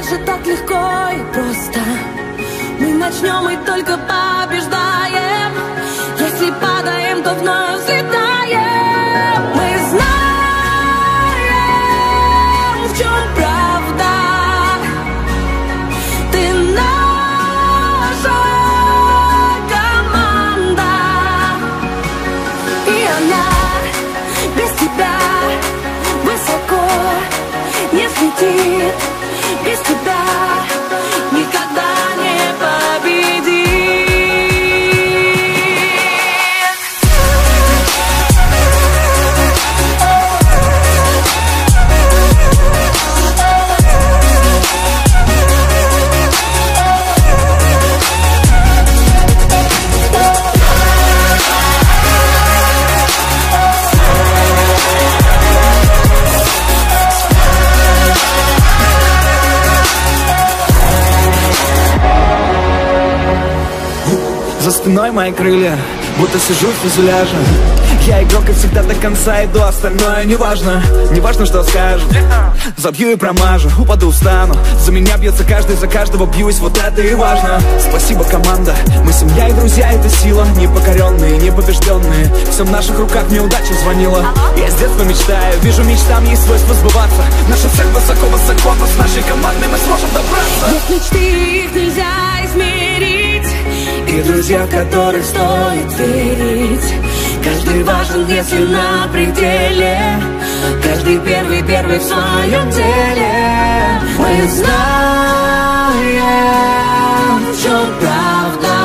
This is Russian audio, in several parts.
же так легко и просто. Мы начнем и только побеждаем. Если падаем, то вновь взлетаем. Мы знаем, в чем правда. Ты наша команда. И она без тебя высоко не взлетит. Без тебя никогда не победит. За спиной мои крылья, будто сижу в фюзеляже. Я игрок и всегда до конца иду, остальное неважно. Неважно, что скажут. Забью и промажу, упаду, встану. За меня бьется каждый, за каждого бьюсь, вот это и важно. Спасибо, команда, мы семья и друзья, это сила. Непокоренные, непобежденные, все в наших руках, неудача звонила. Я с детства мечтаю, вижу мечтам есть свойство сбываться. Наша цель высоко-высоко, но с нашей командой мы сможем добраться. Есть мечты, их нельзя измерить, и друзья, в которых стоит верить. каждый важен, если на пределе. Каждый первый в своем деле. Мы знаем, в чем правда.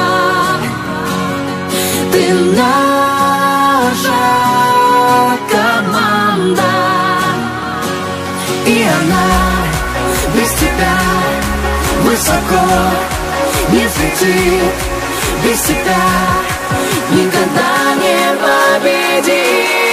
Ты наша команда. И она без тебя высоко не взлетит. Без тебя никогда не победит.